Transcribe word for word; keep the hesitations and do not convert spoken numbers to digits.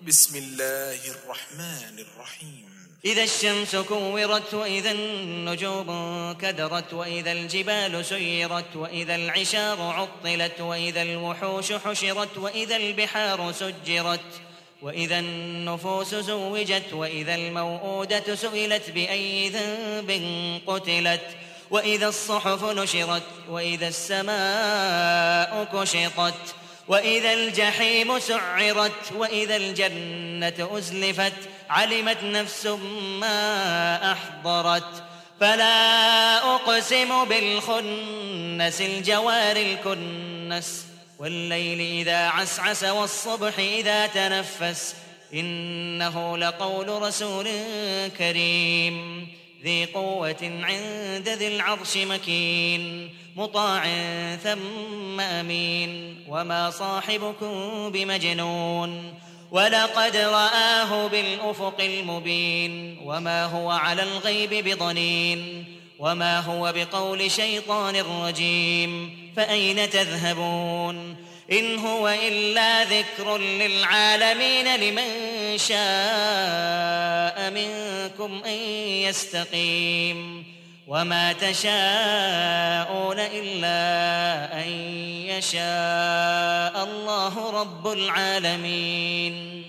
بسم الله الرحمن الرحيم. إذا الشمس كورت وإذا النجوم كدرت وإذا الجبال سيرت وإذا العشار عطلت وإذا الوحوش حشرت وإذا البحار سجرت وإذا النفوس زوجت وإذا الموءودة سئلت بأي ذنب قتلت وإذا الصحف نشرت وإذا السماء كشطت وإذا الجحيم سعرت وإذا الجنة أزلفت علمت نفس ما أحضرت فلا أقسم بالخنس الجوار الكنس والليل إذا عسعس والصبح إذا تنفس إنه لقول رسول كريم ذي قوة عند ذي العرش مكين مطاع ثم أمين وما صاحبكم بمجنون ولقد رآه بالأفق المبين وما هو على الغيب بضنين وما هو بقول شيطان رجيم فأين تذهبون إن هو إلا ذكر للعالمين لمن شاء منكم أن يستقيم وما تشاءون إلا أن يشاء الله رب العالمين.